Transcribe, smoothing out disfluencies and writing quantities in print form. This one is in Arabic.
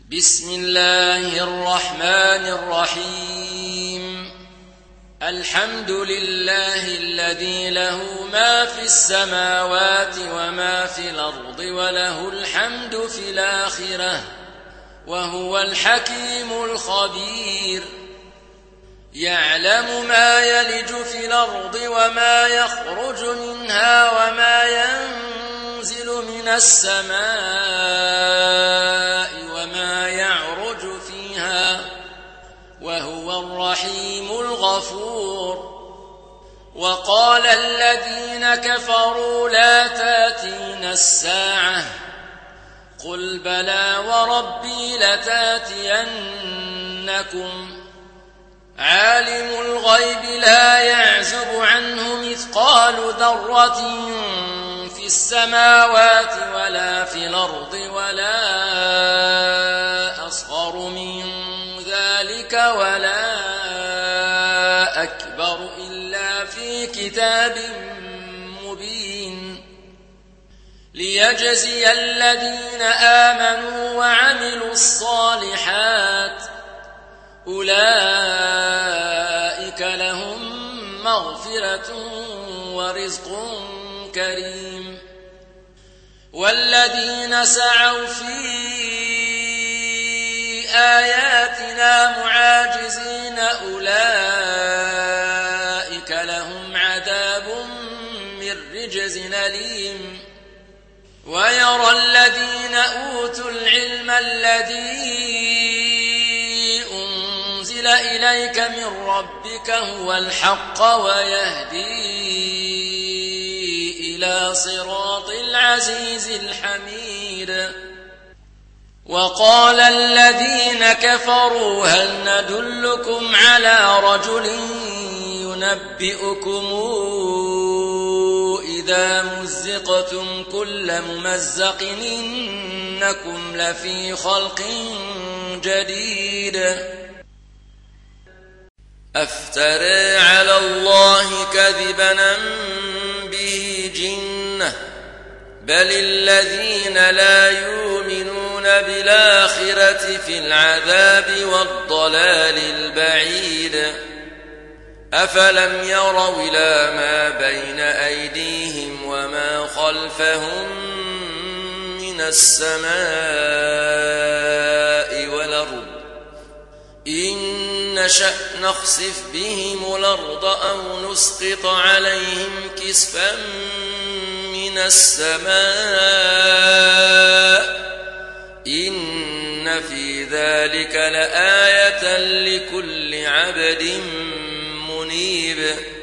بسم الله الرحمن الرحيم. الحمد لله الذي له ما في السماوات وما في الأرض وله الحمد في الآخرة وهو الحكيم الخبير. يعلم ما يلج في الأرض وما يخرج منها وما ينزل من السماء وما يعرج فيها وهو الرحيم الغفور. وقال الذين كفروا لا تأتينا الساعة قل بلى وربي لتأتينكم عالم الغيب لا يعزب عنه مثقال ذرة في السماوات ولا في الأرض ولا أصغر من ذلك ولا أكبر إلا في كتاب مبين. ليجزي الذين آمنوا وعملوا الصالحات أولئك لهم مغفرة ورزق كريم. والذين سعوا في آياتنا معاجزين أولئك لهم عذاب من رجز أليم. ويرى الذين أوتوا العلم الذي أنزل إليك من ربك هو الحق ويهدي إلى صراط العزيز الحميد. وقال الذين كفروا هل ندلكم على رجل ينبئكم إذا مزقتم كل ممزق إنكم لفي خلق جديد. أفترى على الله كذبا أم به جنة بل الذين لا يؤمنون بالآخرة في العذاب والضلال البعيد. أفلم يروا إلى ما بين أيديهم وما خلفهم من السماء والأرض إن نشأ نخسف بهم الأرض أو نسقط عليهم كسفا من السماء إن في ذلك لآية لكل عبد منيب.